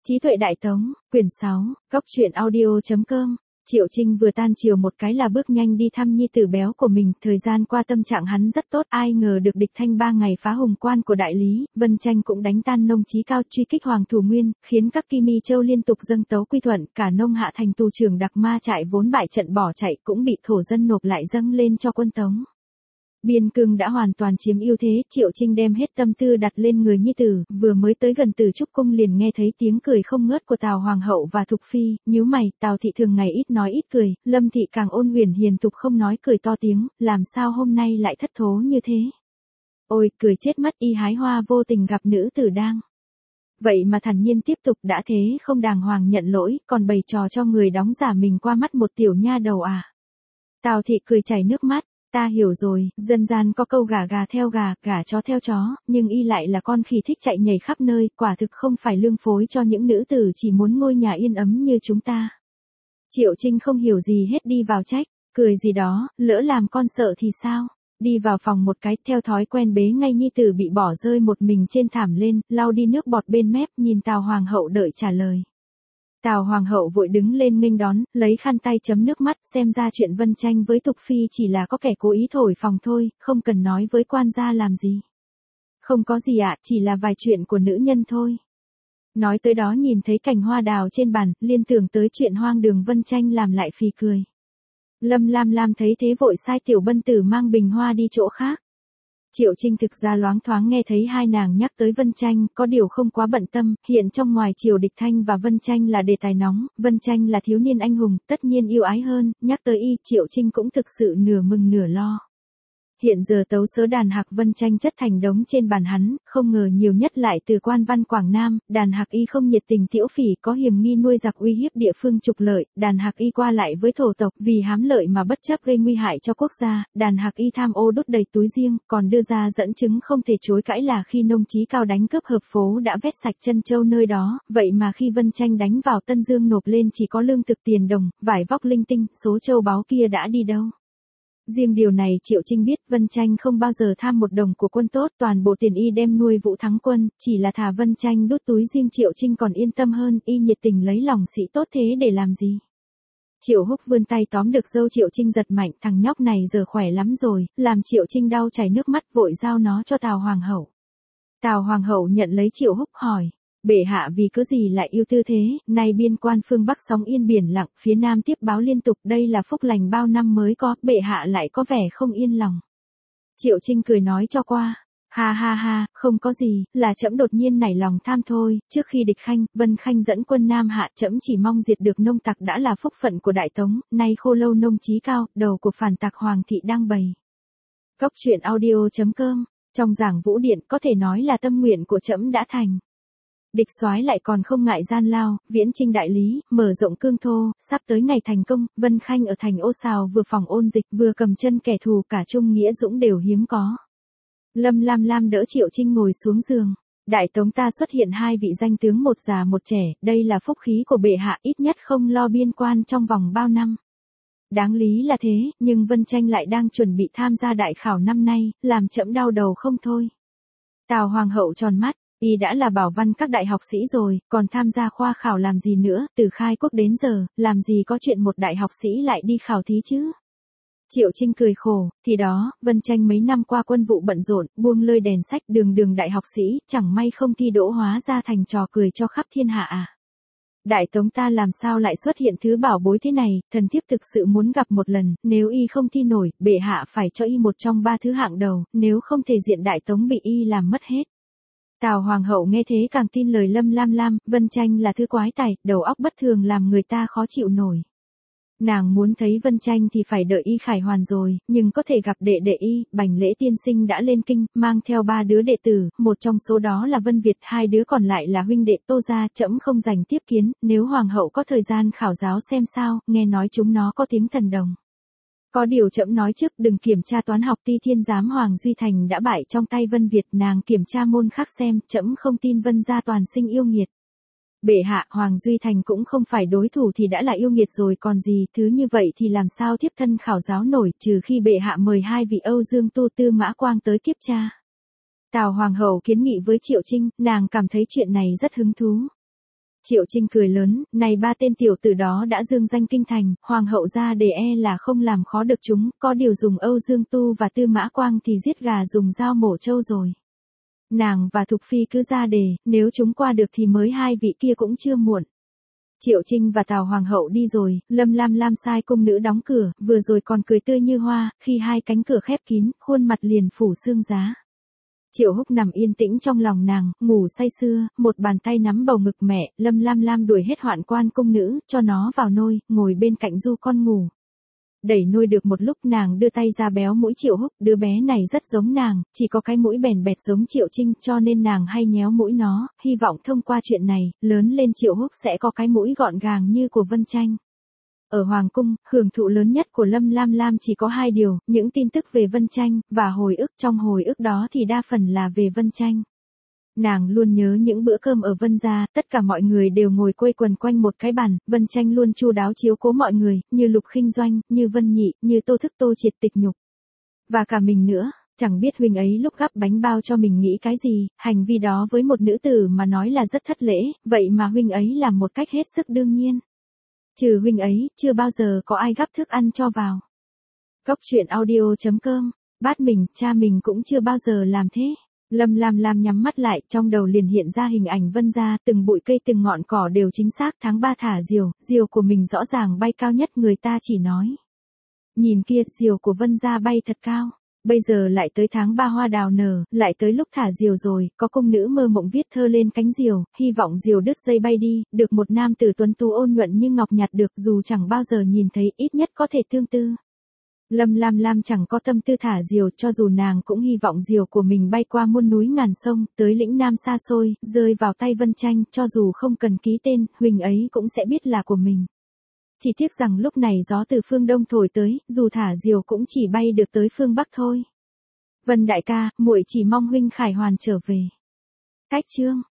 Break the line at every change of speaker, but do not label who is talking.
Trí tuệ đại tống, quyển 6, góc truyện audio.com. Triệu Trinh vừa tan chiều một cái là bước nhanh đi thăm nhi tử béo của mình, thời gian qua tâm trạng hắn rất tốt, ai ngờ được địch thanh 3 ngày phá hùng quan của đại lý, Vân Tranh cũng đánh tan nông Chí Cao truy kích Hoàng Thủ Nguyên, khiến các Kim Mi Châu liên tục dâng tấu quy thuận, cả nông hạ thành tù trưởng đặc ma trại vốn bại trận bỏ chạy cũng bị thổ dân nộp lại dâng lên cho quân Tống. Biên cương đã hoàn toàn chiếm ưu thế, Triệu Trinh đem hết tâm tư đặt lên người nhi tử, vừa mới tới gần Từ Trúc cung liền nghe thấy tiếng cười không ngớt của Tào Hoàng hậu và Thục Phi, nhíu mày, Tào thị thường ngày ít nói ít cười, Lâm thị càng ôn huyền hiền thục không nói cười to tiếng, làm sao hôm nay lại thất thố như thế? Ôi, cười chết mất, y hái hoa vô tình gặp nữ tử đang. Vậy mà thản nhiên tiếp tục, đã thế không đàng hoàng nhận lỗi, còn bày trò cho người đóng giả mình qua mắt một tiểu nha đầu à? Tào thị cười chảy nước mắt. Ta hiểu rồi, dân gian có câu gà gà theo gà, gà chó theo chó, nhưng y lại là con khỉ thích chạy nhảy khắp nơi, quả thực không phải lương phối cho những nữ tử chỉ muốn ngôi nhà yên ấm như chúng ta. Triệu Trinh không hiểu gì hết đi vào trách, cười gì đó, lỡ làm con sợ thì sao? Đi vào phòng một cái, theo thói quen bế ngay nhi tử bị bỏ rơi một mình trên thảm lên, lau đi nước bọt bên mép, nhìn Tào Hoàng hậu đợi trả lời. Tào Hoàng hậu vội đứng lên nghênh đón, lấy khăn tay chấm nước mắt, xem ra chuyện Vân Tranh với Thục Phi chỉ là có kẻ cố ý thổi phồng thôi, không cần nói với quan gia làm gì. Không có gì ạ, chỉ là vài chuyện của nữ nhân thôi. Nói tới đó nhìn thấy cành hoa đào trên bàn, liên tưởng tới chuyện hoang đường Vân Tranh làm lại phì cười. Lâm Lam Lam thấy thế vội sai Tiểu Bân Tử mang bình hoa đi chỗ khác. Triệu Trinh thực ra loáng thoáng nghe thấy hai nàng nhắc tới Vân Tranh, có điều không quá bận tâm, hiện trong ngoài triều địch thanh và Vân Tranh là đề tài nóng, Vân Tranh là thiếu niên anh hùng, tất nhiên yêu ái hơn, nhắc tới y, Triệu Trinh cũng thực sự nửa mừng nửa lo. Hiện giờ tấu sớ đàn hạc Vân Tranh chất thành đống trên bàn hắn, không ngờ nhiều nhất lại từ quan văn Quảng Nam, đàn hạc y không nhiệt tình tiễu phỉ có hiềm nghi nuôi giặc uy hiếp địa phương trục lợi, đàn hạc y qua lại với thổ tộc vì hám lợi mà bất chấp gây nguy hại cho quốc gia, đàn hạc y tham ô đốt đầy túi riêng, còn đưa ra dẫn chứng không thể chối cãi là khi nông Chí Cao đánh cướp hợp phố đã vét sạch chân châu nơi đó, vậy mà khi Vân Tranh đánh vào Tân Dương nộp lên chỉ có lương thực tiền đồng, vải vóc linh tinh, số châu báu kia đã đi đâu? Riêng điều này Triệu Trinh biết, Vân Tranh không bao giờ tham một đồng của quân tốt, toàn bộ tiền y đem nuôi Vũ Thắng Quân, chỉ là thà Vân Tranh đút túi riêng Triệu Trinh còn yên tâm hơn, y nhiệt tình lấy lòng sĩ tốt thế để làm gì. Triệu Húc vươn tay tóm được râu Triệu Trinh giật mạnh, thằng nhóc này giờ khỏe lắm rồi, làm Triệu Trinh đau chảy nước mắt vội giao nó cho Tào Hoàng hậu. Tào Hoàng hậu nhận lấy Triệu Húc hỏi. Bệ hạ vì cớ gì lại yêu tư thế, nay biên quan phương Bắc sóng yên biển lặng, phía Nam tiếp báo liên tục, đây là phúc lành bao năm mới có, bệ hạ lại có vẻ không yên lòng. Triệu Trinh cười nói cho qua, ha ha ha, không có gì, là trẫm đột nhiên nảy lòng tham thôi, trước khi địch Khanh, Vân Khanh dẫn quân Nam hạ trẫm chỉ mong diệt được nông tặc đã là phúc phận của Đại Tống, nay khô lâu nông Chí Cao, đầu của phản tặc Hoàng thị đang bày. Góc truyện audio.com, trong giảng vũ điện có thể nói là tâm nguyện của trẫm đã thành. Địch soái lại còn không ngại gian lao, viễn chinh đại lý, mở rộng cương thô, sắp tới ngày thành công, Vân Khanh ở thành Ô Sào vừa phòng ôn dịch vừa cầm chân kẻ thù, cả trung nghĩa dũng đều hiếm có. Lâm Lam Lam đỡ Triệu Trinh ngồi xuống giường. Đại Tống ta xuất hiện hai vị danh tướng một già một trẻ, đây là phúc khí của bệ hạ, ít nhất không lo biên quan trong vòng bao năm. Đáng lý là thế, nhưng Vân Tranh lại đang chuẩn bị tham gia đại khảo năm nay, làm trẫm đau đầu không thôi. Tào Hoàng hậu tròn mắt. Y đã là bảo văn các đại học sĩ rồi, còn tham gia khoa khảo làm gì nữa, từ khai quốc đến giờ, làm gì có chuyện một đại học sĩ lại đi khảo thí chứ? Triệu Trinh cười khổ, thì đó, Vân Tranh mấy năm qua quân vụ bận rộn, buông lơi đèn sách đường đại học sĩ, chẳng may không thi đỗ hóa ra thành trò cười cho khắp thiên hạ à? Đại Tống ta làm sao lại xuất hiện thứ bảo bối thế này, thần thiếp thực sự muốn gặp một lần, nếu y không thi nổi, bệ hạ phải cho y một trong ba thứ hạng đầu, nếu không thể diện Đại Tống bị y làm mất hết. Tào Hoàng hậu nghe thế càng tin lời Lâm Lam Lam, Vân Tranh là thứ quái tài, đầu óc bất thường làm người ta khó chịu nổi. Nàng muốn thấy Vân Tranh thì phải đợi y khải hoàn rồi, nhưng có thể gặp đệ đệ y, Bành Lễ tiên sinh đã lên kinh, mang theo 3 đứa đệ tử, một trong số đó là Vân Việt, 2 đứa còn lại là huynh đệ Tô gia, trẫm không dành tiếp kiến, nếu Hoàng hậu có thời gian khảo giáo xem sao, nghe nói chúng nó có tiếng thần đồng. Có điều trẫm nói trước đừng kiểm tra toán học Ti Thiên giám Hoàng Duy Thành đã bại trong tay Vân Việt, nàng kiểm tra môn khác xem, trẫm không tin Vân gia toàn sinh yêu nghiệt. Bệ hạ, Hoàng Duy Thành cũng không phải đối thủ thì đã là yêu nghiệt rồi còn gì, thứ như vậy thì làm sao thiếp thân khảo giáo nổi, trừ khi bệ hạ mời 2 vị Âu Dương Tu Tư Mã Quang tới kiếp tra. Tào Hoàng hậu kiến nghị với Triệu Trinh, nàng cảm thấy chuyện này rất hứng thú. Triệu Trinh cười lớn, này ba tên tiểu tử đó đã dương danh kinh thành, hoàng hậu ra đề là không làm khó được chúng, có điều dùng Âu Dương Tu và Tư Mã Quang thì giết gà dùng dao mổ trâu rồi. Nàng và Thục Phi cứ ra đề, nếu chúng qua được thì mới hai vị kia cũng chưa muộn. Triệu Trinh và Tào Hoàng hậu đi rồi, Lâm Lam Lam sai cung nữ đóng cửa, vừa rồi còn cười tươi như hoa, khi hai cánh cửa khép kín, khuôn mặt liền phủ sương giá. Triệu Húc nằm yên tĩnh trong lòng nàng, ngủ say sưa, một bàn tay nắm bầu ngực mẹ, Lâm Lam Lam đuổi hết hoạn quan cung nữ, cho nó vào nôi, ngồi bên cạnh du con ngủ. Đẩy nôi được một lúc nàng đưa tay ra béo mũi Triệu Húc, đứa bé này rất giống nàng, chỉ có cái mũi bèn bẹt giống Triệu Trinh cho nên nàng hay nhéo mũi nó, hy vọng thông qua chuyện này, lớn lên Triệu Húc sẽ có cái mũi gọn gàng như của Vân Tranh. Ở Hoàng Cung, hưởng thụ lớn nhất của Lâm Lam Lam chỉ có hai điều, những tin tức về Vân Tranh, và hồi ức trong hồi ức đó thì đa phần là về Vân Tranh. Nàng luôn nhớ những bữa cơm ở Vân gia, tất cả mọi người đều ngồi quây quần quanh một cái bàn, Vân Tranh luôn chu đáo chiếu cố mọi người, như Lục Khinh Doanh, như Vân Nhị, như Tô Thức Tô Triệt Tịch Nhục. Và cả mình nữa, chẳng biết huynh ấy lúc gắp bánh bao cho mình nghĩ cái gì, hành vi đó với một nữ tử mà nói là rất thất lễ, vậy mà huynh ấy làm một cách hết sức đương nhiên. Trừ huynh ấy, chưa bao giờ có ai gắp thức ăn cho vào. Góc truyện audio.com, bát mình, cha mình cũng chưa bao giờ làm thế. Lâm Lam Lam nhắm mắt lại, trong đầu liền hiện ra hình ảnh Vân gia, từng bụi cây từng ngọn cỏ đều chính xác, tháng 3 thả diều, diều của mình rõ ràng bay cao nhất, người ta chỉ nói. Nhìn kia, diều của Vân gia bay thật cao. Bây giờ lại tới tháng 3 hoa đào nở, lại tới lúc thả diều rồi, có cung nữ mơ mộng viết thơ lên cánh diều, hy vọng diều đứt dây bay đi, được một nam tử tuấn tú ôn nhuận như ngọc nhặt được, dù chẳng bao giờ nhìn thấy, ít nhất có thể tương tư. Lâm Lam Lam chẳng có tâm tư thả diều, cho dù nàng cũng hy vọng diều của mình bay qua muôn núi ngàn sông, tới lĩnh Nam xa xôi, rơi vào tay Vân Tranh, cho dù không cần ký tên, huynh ấy cũng sẽ biết là của mình. Chỉ tiếc rằng lúc này gió từ phương đông thổi tới, dù thả diều cũng chỉ bay được tới phương bắc thôi. Vân đại ca, muội chỉ mong huynh khải hoàn trở về. Cách chương